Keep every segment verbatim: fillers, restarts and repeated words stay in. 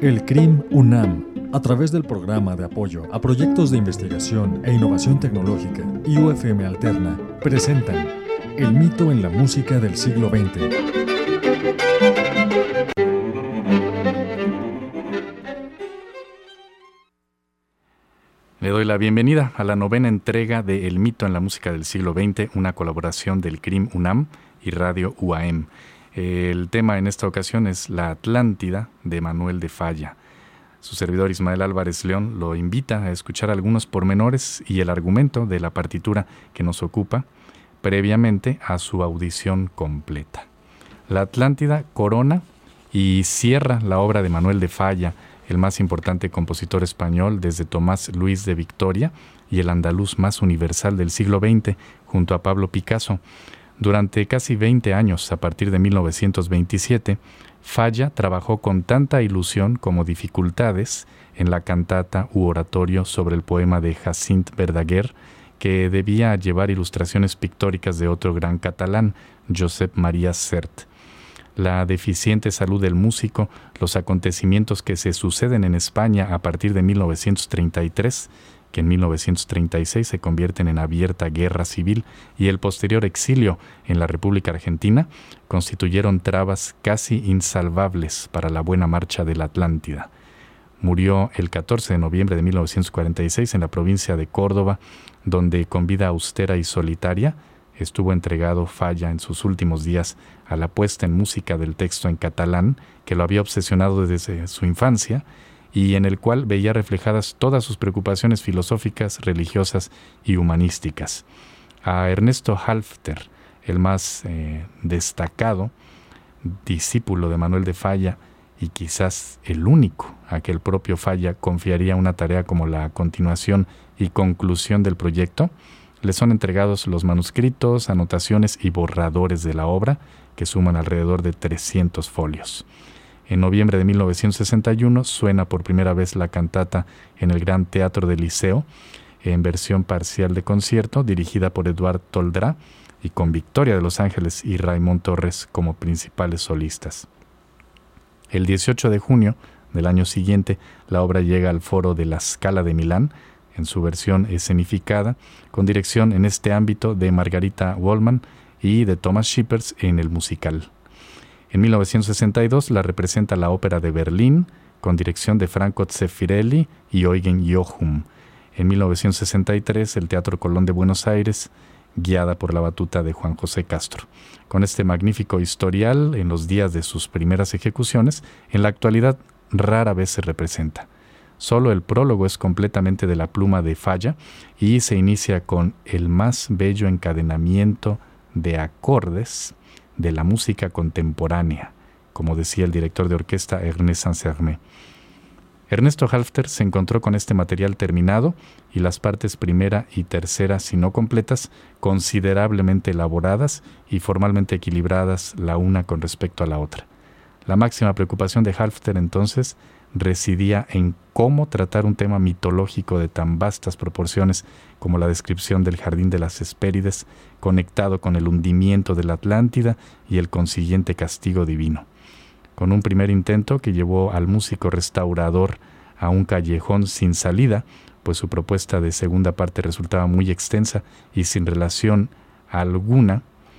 El C R I M UNAM, a través del Programa de Apoyo a Proyectos de Investigación e Innovación Tecnológica y U F M Alterna, presentan El mito en la música del siglo veinte. Le doy la bienvenida a la novena entrega de El mito en la música del siglo veinte, una colaboración del C R I M UNAM y Radio U A M. El tema en esta ocasión es La Atlántida, de Manuel de Falla. Su servidor Ismael Álvarez León lo invita a escuchar algunos pormenores y el argumento de la partitura que nos ocupa previamente a su audición completa. La Atlántida corona y cierra la obra de Manuel de Falla, el más importante compositor español desde Tomás Luis de Victoria y el andaluz más universal del siglo veinte, junto a Pablo Picasso. Durante casi veinte años, a partir de mil novecientos veintisiete, Falla trabajó con tanta ilusión como dificultades en la cantata u oratorio sobre el poema de Jacint Verdaguer, que debía llevar ilustraciones pictóricas de otro gran catalán, Josep Maria Sert. La deficiente salud del músico, los acontecimientos que se suceden en España a partir de mil novecientos treinta y tres, que en mil novecientos treinta y seis se convierten en abierta guerra civil, y el posterior exilio en la República Argentina, constituyeron trabas casi insalvables para la buena marcha de la Atlántida. Murió el catorce de noviembre de mil novecientos cuarenta y seis en la provincia de Córdoba, donde con vida austera y solitaria estuvo entregado Falla en sus últimos días a la puesta en música del texto en catalán, que lo había obsesionado desde su infancia, y en el cual veía reflejadas todas sus preocupaciones filosóficas, religiosas y humanísticas. A Ernesto Halffter, el más eh, destacado discípulo de Manuel de Falla y quizás el único a que el propio Falla confiaría una tarea como la continuación y conclusión del proyecto, le son entregados los manuscritos, anotaciones y borradores de la obra, que suman alrededor de trescientos folios. En noviembre de mil novecientos sesenta y uno suena por primera vez la cantata en el Gran Teatro del Liceo, en versión parcial de concierto, dirigida por Eduard Toldrá y con Victoria de Los Ángeles y Raimón Torres como principales solistas. El dieciocho de junio del año siguiente, la obra llega al Foro de la Scala de Milán, en su versión escenificada, con dirección en este ámbito de Margarita Wollmann y de Thomas Shippers en el musical. En mil novecientos sesenta y dos la representa la Ópera de Berlín, con dirección de Franco Zeffirelli y Eugen Jochum. En mil novecientos sesenta y tres el Teatro Colón de Buenos Aires, guiada por la batuta de Juan José Castro. Con este magnífico historial, en los días de sus primeras ejecuciones, en la actualidad rara vez se representa. Solo el prólogo es completamente de la pluma de Falla y se inicia con el más bello encadenamiento de acordes de la música contemporánea, como decía el director de orquesta Ernest Saint-Germain. Ernesto Halffter se encontró con este material terminado y las partes primera y tercera, si no completas, considerablemente elaboradas y formalmente equilibradas la una con respecto a la otra. La máxima preocupación de Halffter entonces residía en cómo tratar un tema mitológico de tan vastas proporciones como la descripción del Jardín de las Hespérides, conectado con el hundimiento de la Atlántida y el consiguiente castigo divino. Con un primer intento que llevó al músico restaurador a un callejón sin salida, pues su propuesta de segunda parte resultaba muy extensa y sin relación alguna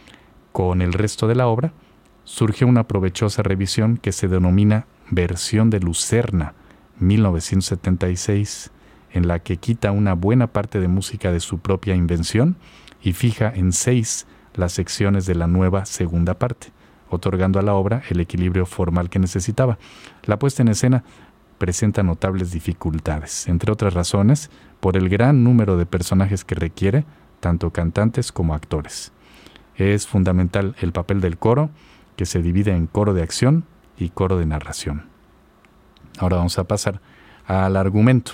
con el resto de la obra, surgió una provechosa revisión que se denomina Versión de Lucerna, mil novecientos setenta y seis, en la que quita una buena parte de música de su propia invención y fija en seis las secciones de la nueva segunda parte, otorgando a la obra el equilibrio formal que necesitaba. La puesta en escena presenta notables dificultades, entre otras razones, por el gran número de personajes que requiere, tanto cantantes como actores. Es fundamental el papel del coro, que se divide en coro de acción y coro de narración. Ahora vamos a pasar al argumento.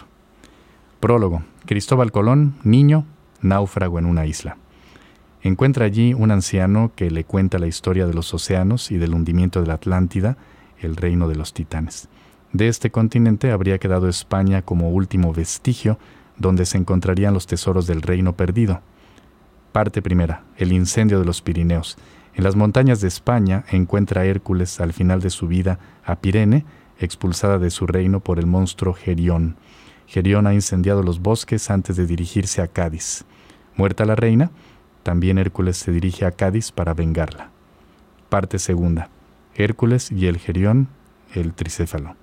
Prólogo. Cristóbal Colón, niño, náufrago en una isla. Encuentra allí un anciano que le cuenta la historia de los océanos y del hundimiento de la Atlántida, el reino de los titanes. De este continente habría quedado España como último vestigio, donde se encontrarían los tesoros del reino perdido. Parte primera. El incendio de los Pirineos. En las montañas de España encuentra Hércules al final de su vida a Pirene, expulsada de su reino por el monstruo Gerión. Gerión ha incendiado los bosques antes de dirigirse a Cádiz. Muerta la reina, también Hércules se dirige a Cádiz para vengarla. Parte segunda. Hércules y el Gerión, el tricéfalo.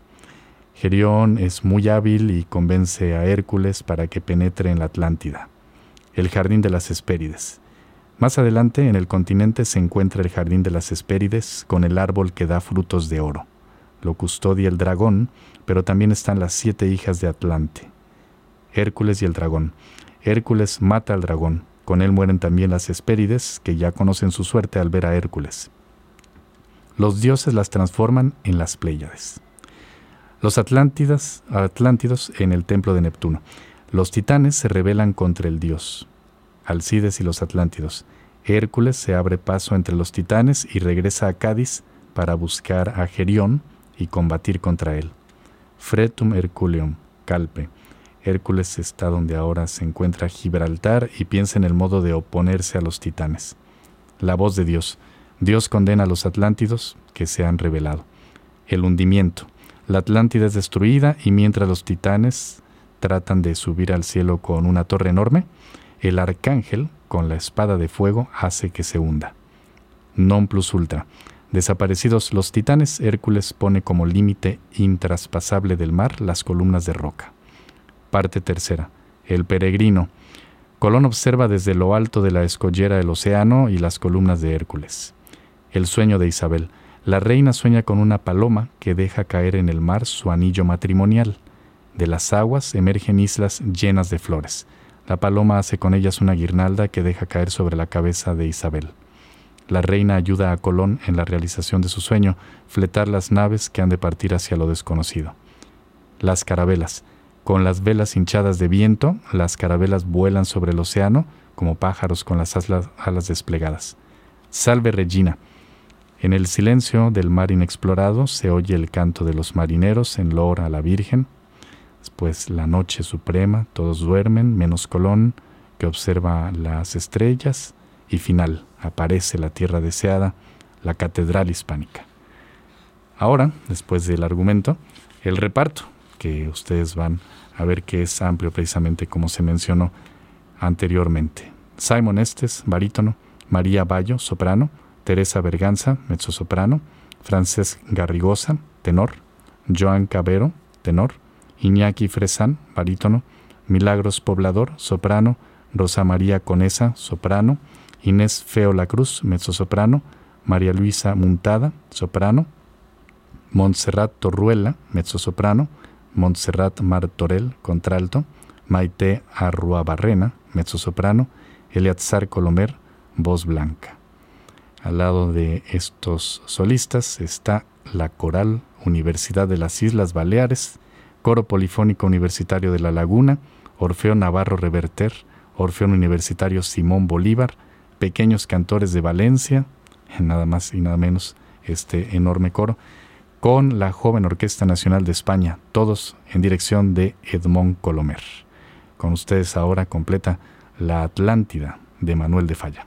Gerión es muy hábil y convence a Hércules para que penetre en la Atlántida, el jardín de las Hespérides. Más adelante, en el continente se encuentra el jardín de las Hespérides con el árbol que da frutos de oro. Lo custodia el dragón, pero también están las siete hijas de Atlante. Hércules y el dragón. Hércules mata al dragón. Con él mueren también las Hespérides, que ya conocen su suerte al ver a Hércules. Los dioses las transforman en las Pléyades. Los Atlántidas, Atlántidos en el templo de Neptuno. Los titanes se rebelan contra el dios. Alcides y los Atlántidos. Hércules se abre paso entre los titanes y regresa a Cádiz para buscar a Gerión y combatir contra él. Fretum Herculeum, Calpe. Hércules está donde ahora se encuentra Gibraltar y piensa en el modo de oponerse a los titanes. La voz de Dios. Dios condena a los Atlántidos que se han rebelado. El hundimiento. La Atlántida es destruida y mientras los titanes tratan de subir al cielo con una torre enorme, el arcángel, con la espada de fuego, hace que se hunda. Non plus ultra. Desaparecidos los titanes, Hércules pone como límite intraspasable del mar las columnas de roca. Parte tercera. El peregrino. Colón observa desde lo alto de la escollera el océano y las columnas de Hércules. El sueño de Isabel. La reina sueña con una paloma que deja caer en el mar su anillo matrimonial. De las aguas emergen islas llenas de flores. La paloma hace con ellas una guirnalda que deja caer sobre la cabeza de Isabel. La reina ayuda a Colón en la realización de su sueño, fletar las naves que han de partir hacia lo desconocido. Las carabelas. Con las velas hinchadas de viento, las carabelas vuelan sobre el océano como pájaros con las alas desplegadas. Salve Regina. En el silencio del mar inexplorado se oye el canto de los marineros en loor a la Virgen. Después la noche suprema, todos duermen, menos Colón, que observa las estrellas. Y final, aparece la tierra deseada, la catedral hispánica. Ahora, después del argumento, el reparto, que ustedes van a ver que es amplio precisamente como se mencionó anteriormente. Simon Estes, barítono, María Bayo, soprano, Teresa Berganza, mezzosoprano, Francesc Garrigosa, tenor, Joan Cabero, tenor, Iñaki Fresán, barítono, Milagros Poblador, soprano, Rosa María Conesa, soprano, Inés Feo La Cruz, mezzosoprano, María Luisa Muntada, soprano, Montserrat Torruella, mezzosoprano, Montserrat Martorell, contralto, Maite Arruabarrena, mezzosoprano, Eliatzar Colomer, voz blanca. Al lado de estos solistas está la Coral Universidad de las Islas Baleares, Coro Polifónico Universitario de La Laguna, Orfeo Navarro Reverter, Orfeo Universitario Simón Bolívar, Pequeños Cantores de Valencia, nada más y nada menos este enorme coro, con la Joven Orquesta Nacional de España, todos en dirección de Edmond Colomer. Con ustedes ahora completa La Atlántida de Manuel de Falla.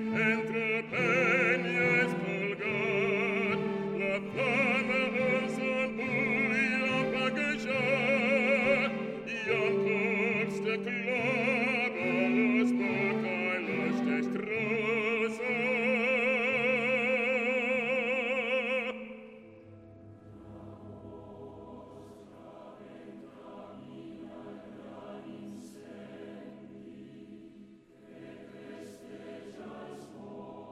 Christe, just more.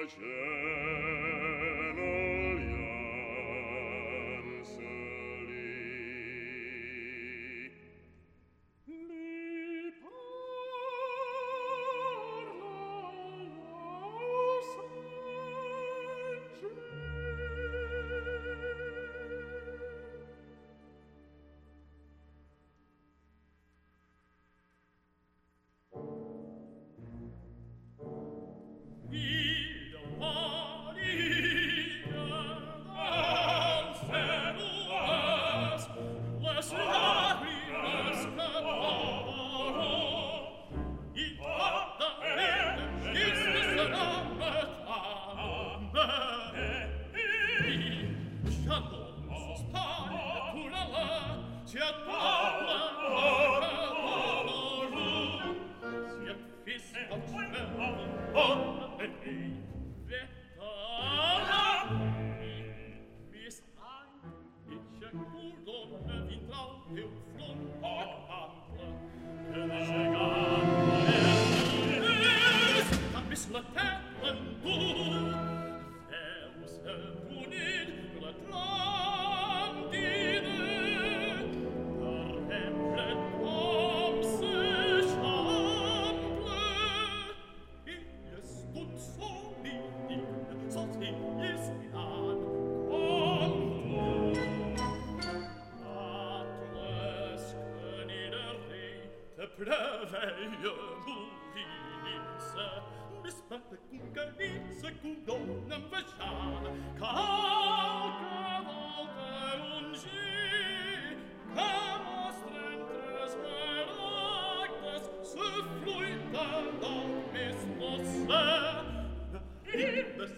The